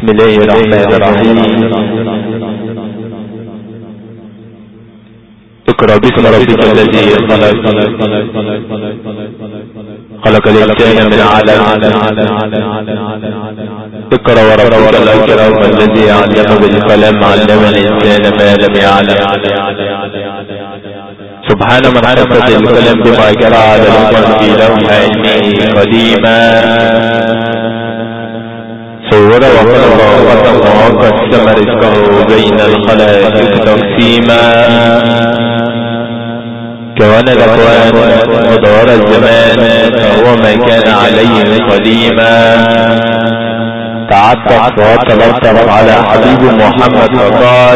بسم الله الرحمن الرحيم. اقرأ باسم ربك الذي خلق الإنسان من علق. اقرأ وربك الأكرم الذي علم بالقلم علم الإنسان ما لم يعلم. سبحان من حفظ القلم بما جرى على الأمم في لوح علمه قديما. صور وقلب وقسم وقسم رزقه بين الخلائق تقسيما. كون الأكوان ودور الزمان فهو ما كان عليه قديما. تعطف وتلطف على حبيب محمد فقال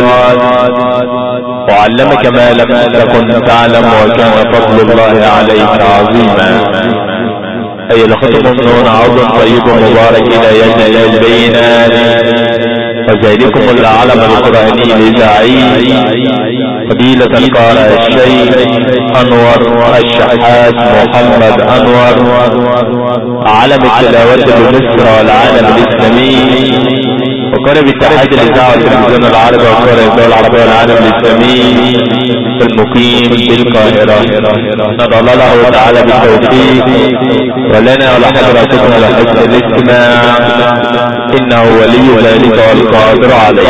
وعلمك ما لم تكن تعلم وكان فضل الله عليك عظيما. أي الخطب من عظم طيب مبارك إلى يجعل البينات وذلكم العلم القرآني لزعيم فضيلة القارئ الشيخ أنور الشحات محمد أنور علم التلاوة بمصر والعالم الإسلامي وقال بالتحية لإذاعة التلفزيون العربي وقال الدول العربية والعالم الإسلامي المقيم بالقاهرة. ندعو الله تعالى بالتوفيق ولنا ولحضراتكم لحسن الاستماع إنه ولي ذلك والقادر عليه.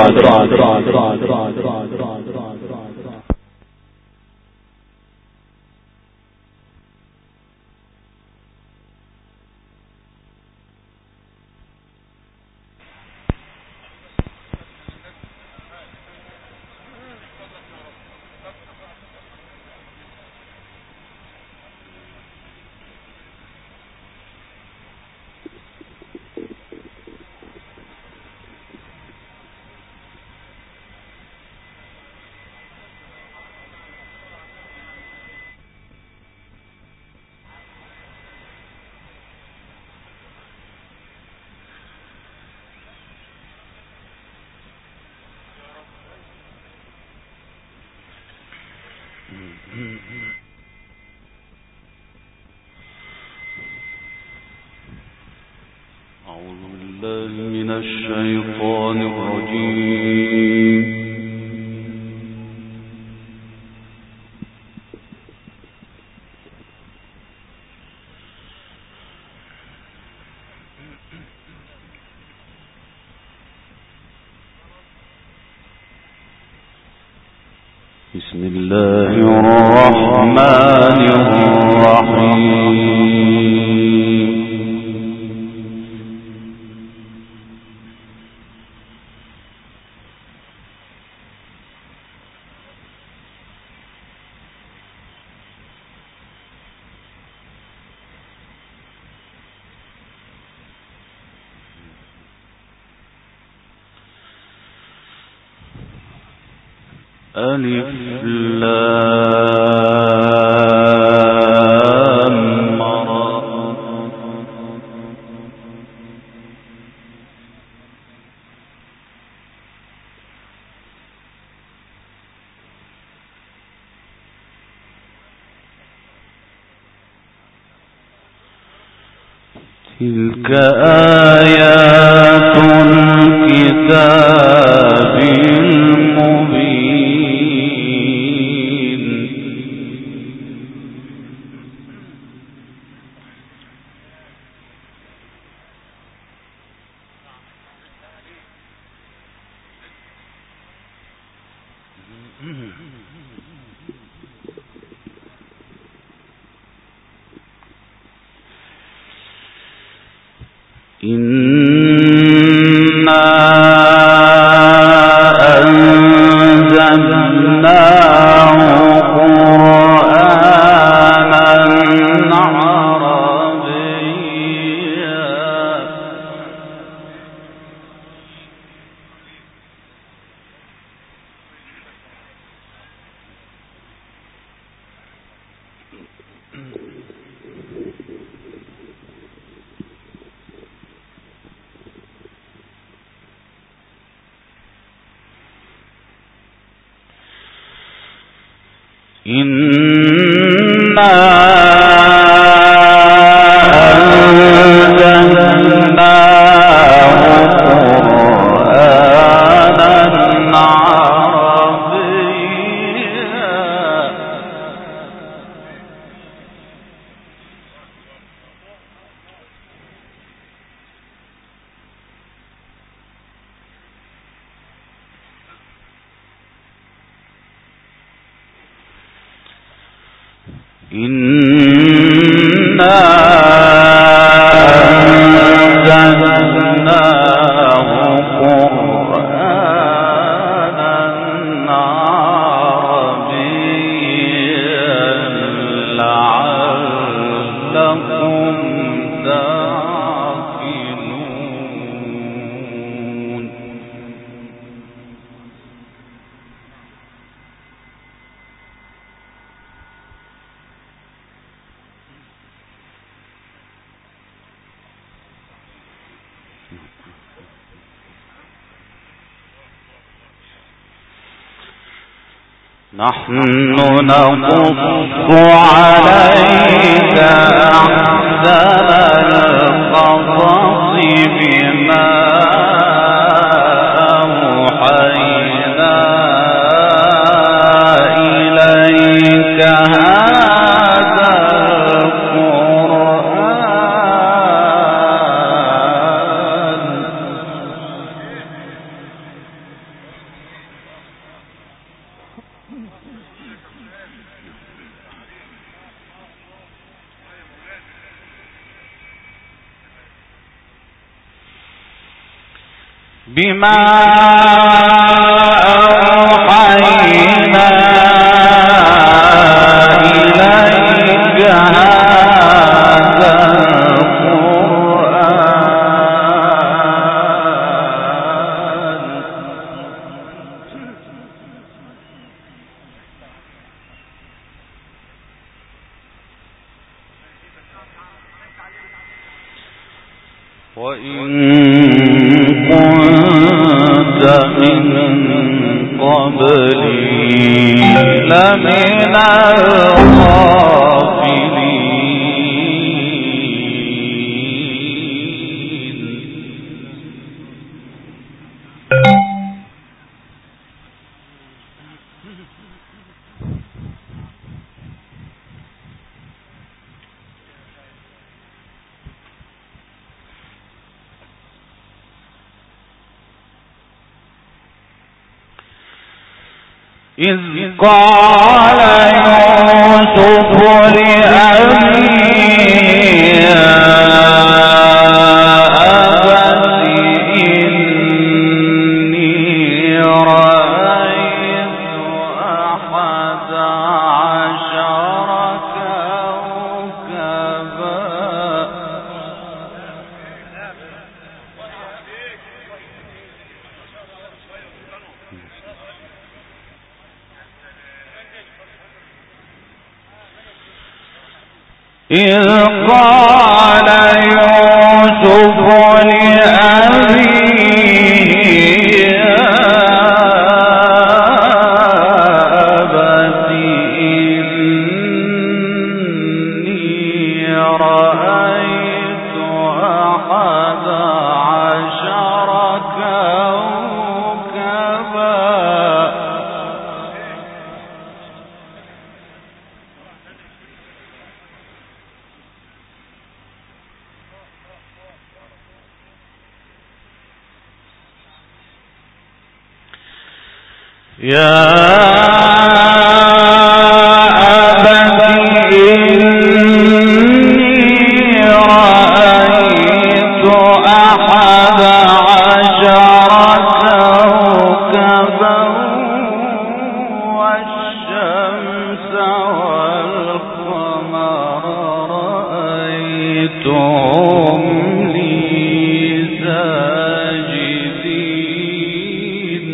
أعوذ بالله من الشيطان الرجيم. بسم الله الرحمن الرحيم. ألف لام را. تلك آيات الكتاب المبين. إنا أنزلناه قرآنا عربيا. إنا أنزلناه إنا أنزلناه قرآنا عربيا لعلكم تعقلون. نحن نقص عليك أحسن القصص بما أوحينا إليك هذا القرآن بما أوحينا إليك هذا القرآن وإن كنت من قبله لمن الغافلين. إذ قال يوسف لأبيه يا أبت إني رأيت أحد عشر كوكبا إذ قال يوسف لأبيه يا أبت إني رأيت أحد عشر كوكبا يا أبت إني رأيت أحد عشر كوكبا والشمس والقمر رأيتهم لي ساجدين.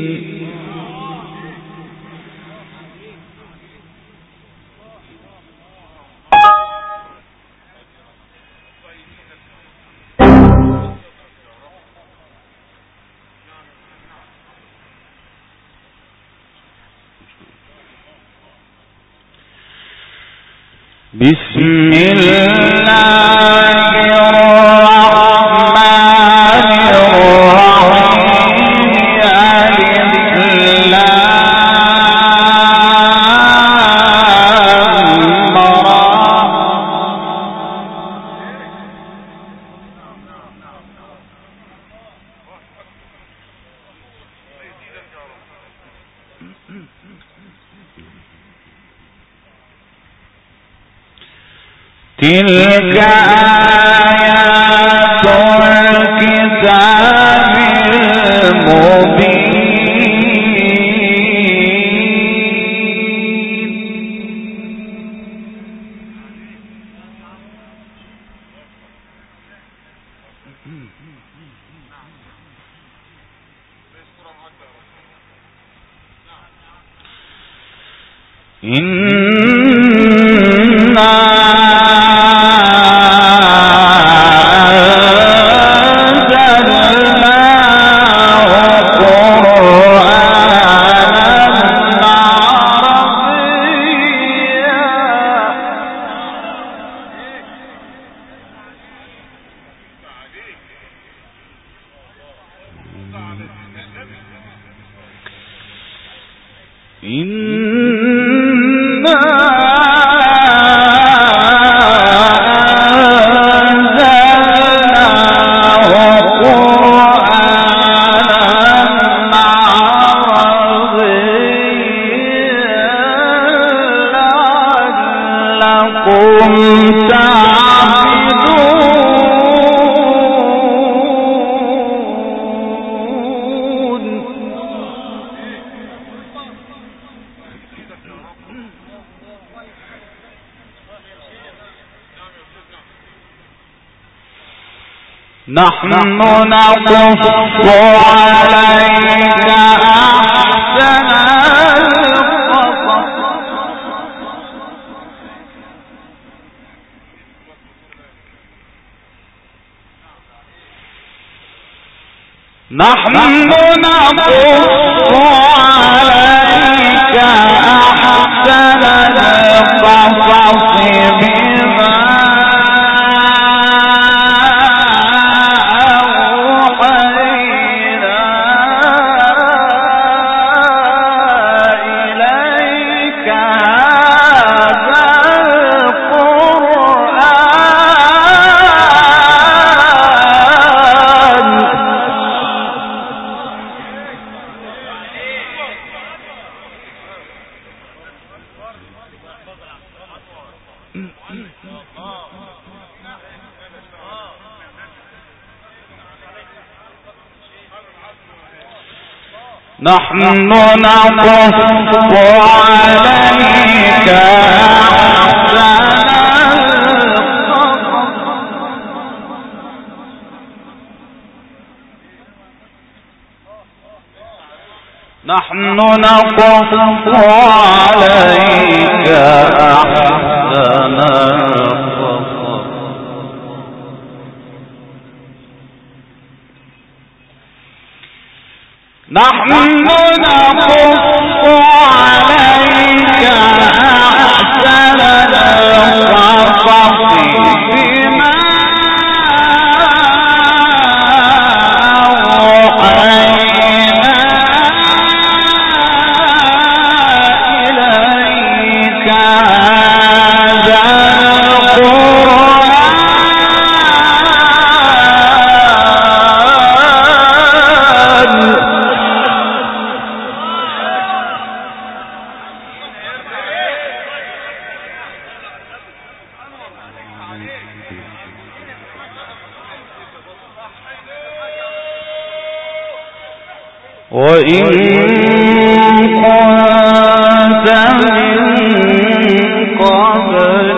بسم الله الرحمن الرحيم. ألف لام را. تلك آيات الكتاب المبين نحن نقص عليك أحسن القصص نحن نقص عليك أحسن القصص بما نحن نقص عليك أحسن القصص نحن نقص عليك أحسن القصص نحن نقص عليك أحسن القصص بما أوحينا إليك هذا وإن كنت من قبله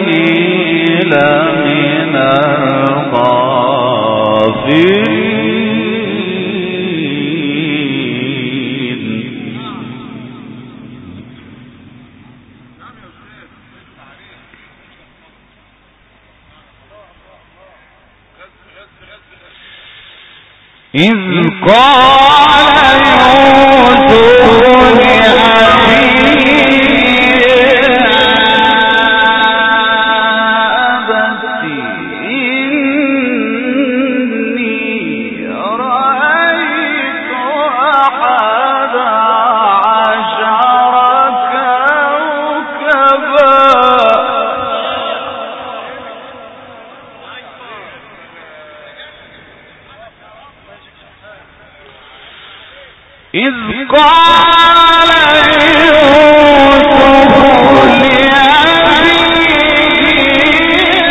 لمن الغافلين إذ قال يوسف لأبيه أبت إني رأيت أحد عشر كوكبا إذ قال يوسف لأبيه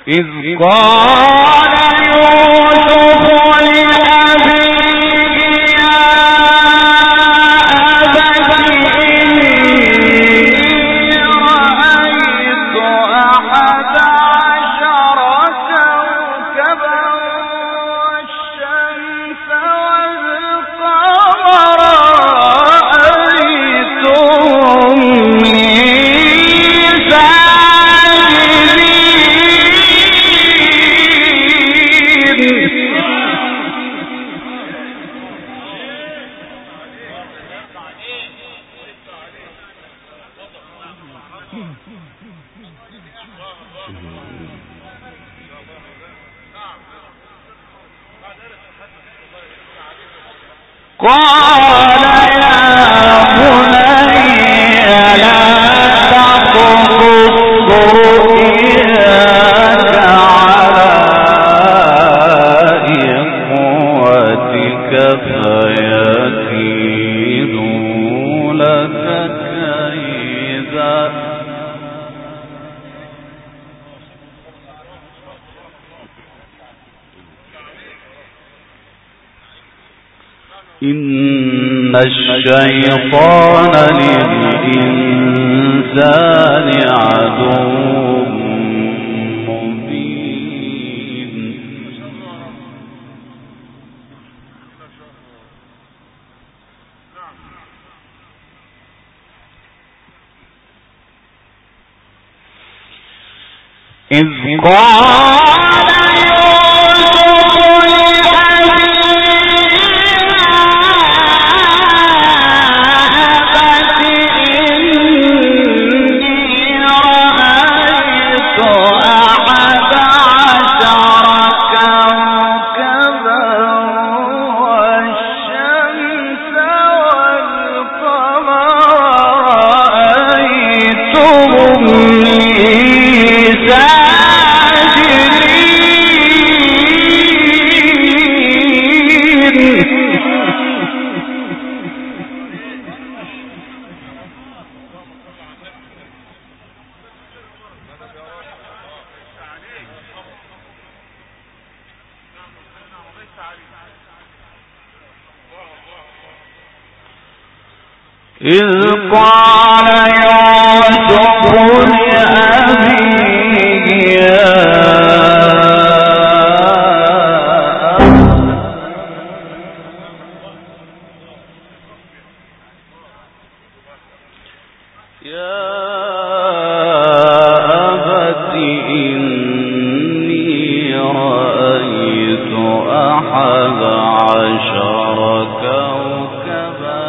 إذ قال يوسف لأبيه يا أبت إني رأيت 11 كوكبا والشمس والقمر رأيتهم لي قال يا بني لا تقصص رؤياك على إخوتك فيكيدوا لك كيدا إن الشيطان للإنسان عدو مبين إذ قال إذ قال يوسف لأبيه يا أبت إني رأيت 11 كوكبا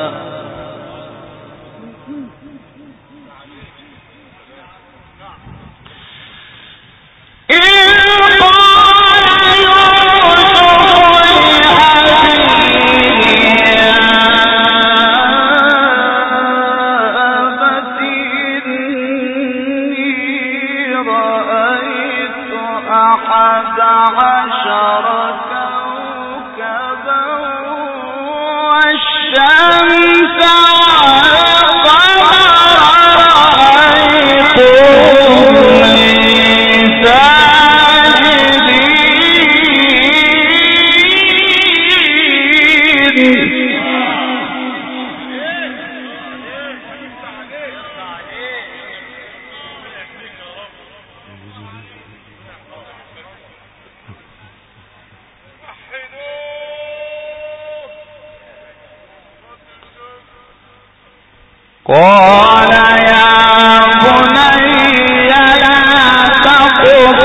قال يا بني لا تقصص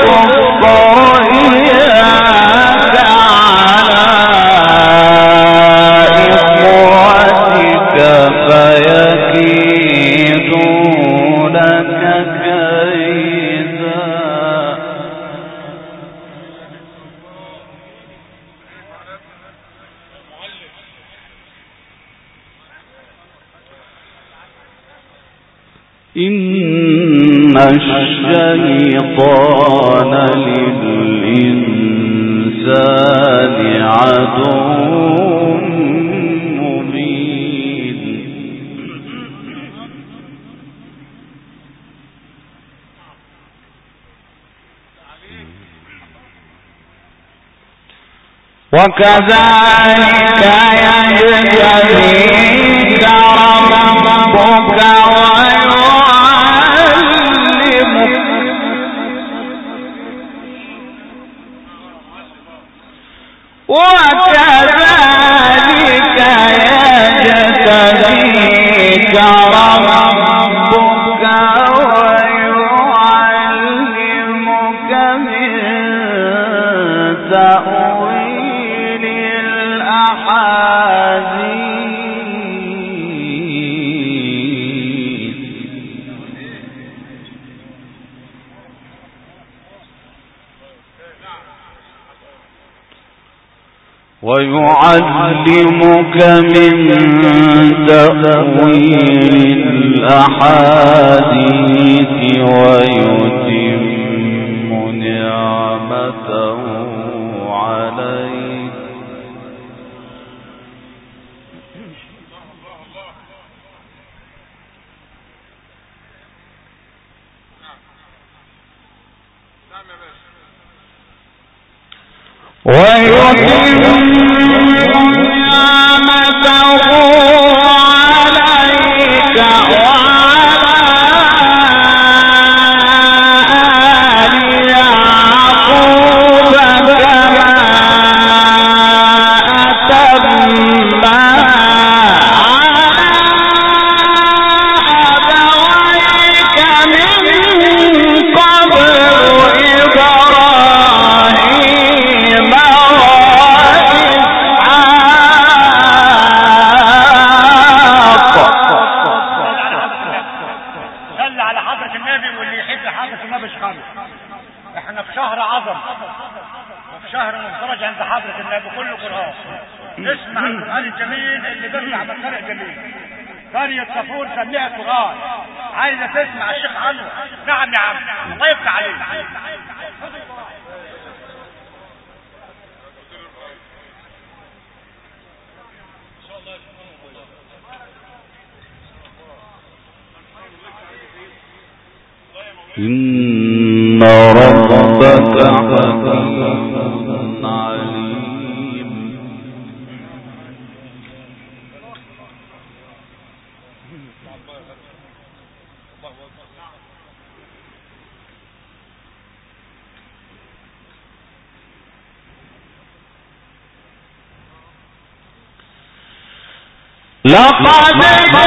رؤياك على إخوتك فيكيدوا لك كيدا إن الشيطان للإنسان عدو مبين وكذلك يجزيك ربك وكذلك يجتبيك ربك ويعلمك من تأويل الأحاديث ويعلمك من تأويل الأحاديث ويتم نعمته عليك إن ربك حكيم عليم لقد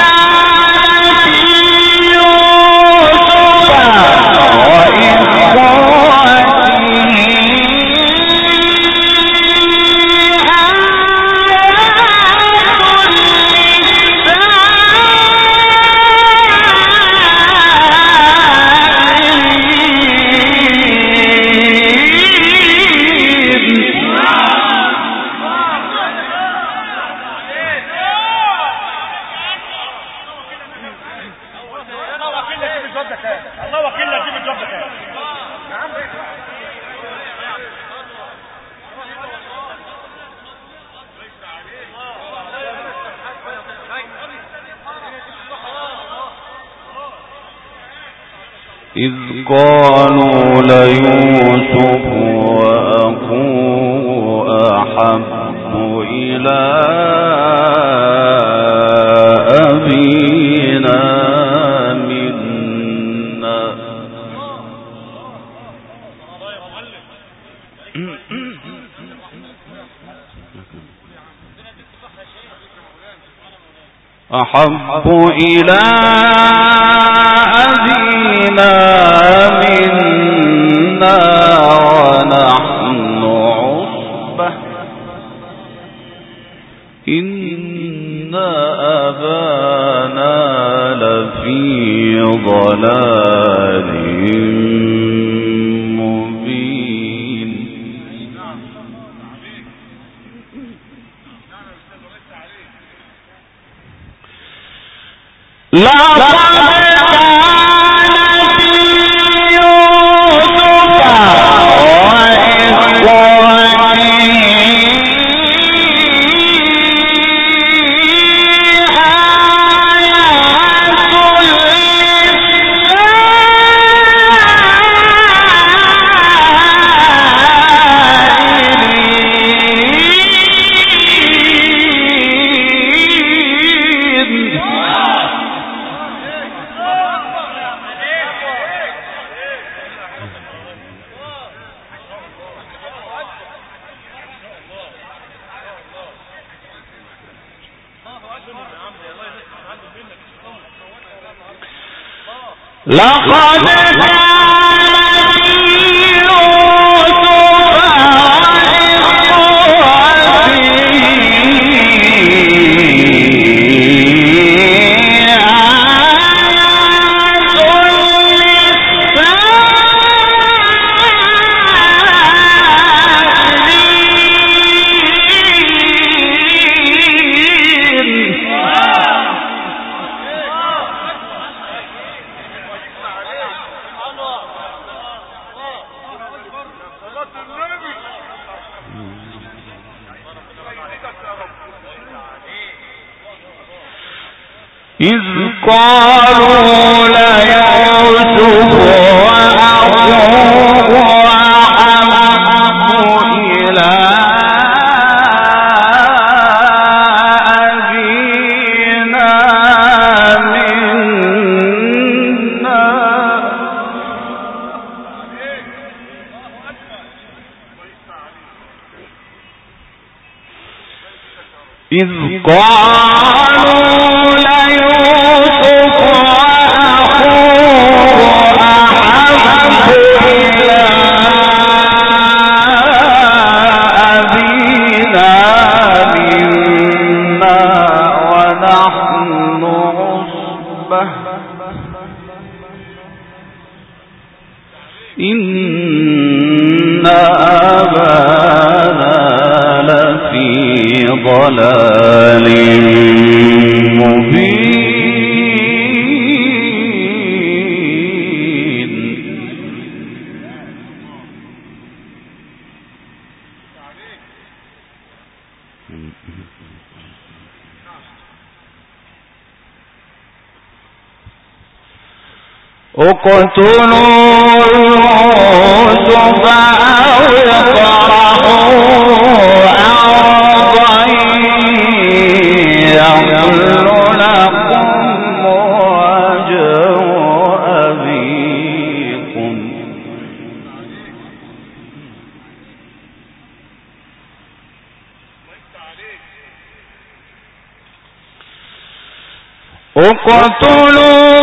إذ قالوا ليوسف وأخوه أحب إلى أبينا منا أحب إلى أبينا منا ونحن عصبة إن أبانا لفي ضلال مبين إذ قالوا ليوسف وأخوه أحب إلى أبينا منا إذ قالوا ليوسف وأخوه أحب إلى أبينا منا ونحن عصبة إن أبانا لفي ضلال مبين. اقتلوا يوسف أو اطرحوه أرضا يخل لكم وجه أبيكم اقتلوا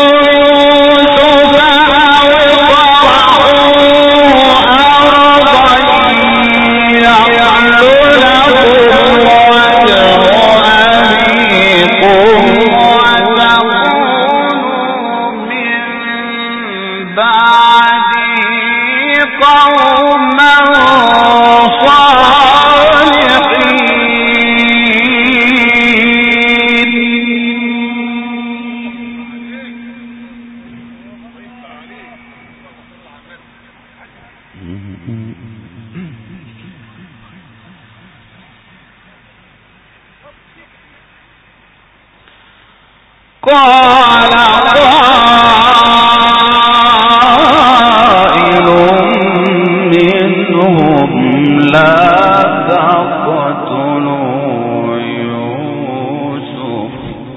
قال قائل منهم لا تقتلوا يوسف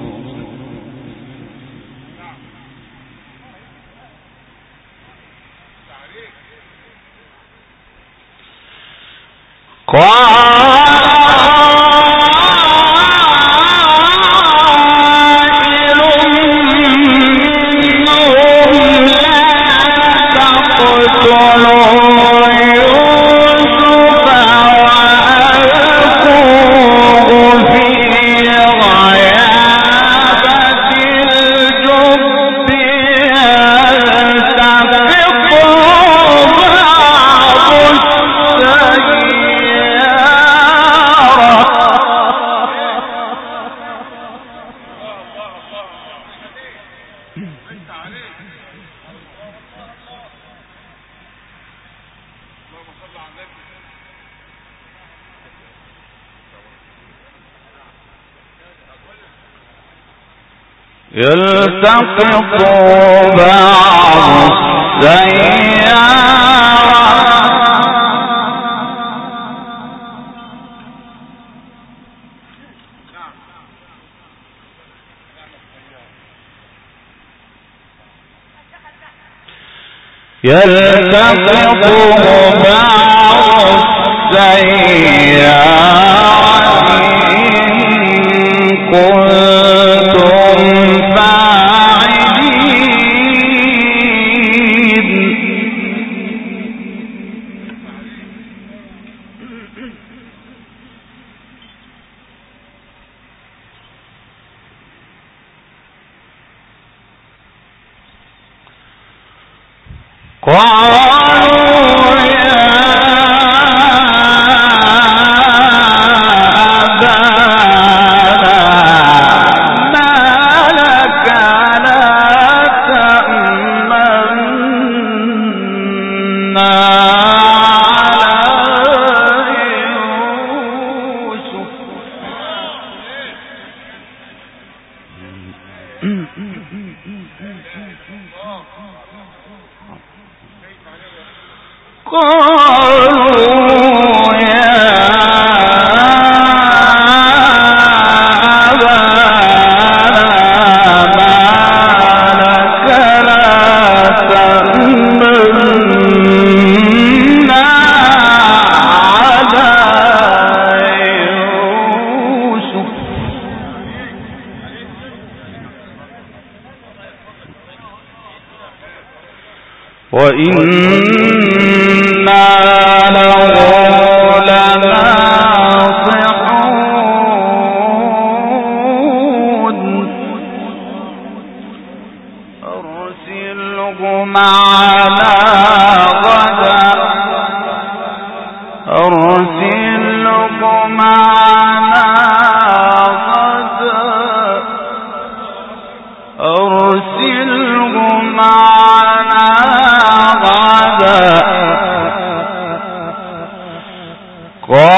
يلتقط بعض السيارة إن كنتم فاعلين قالوا يا وإنا له لناصحون أرسله معنا غدا قال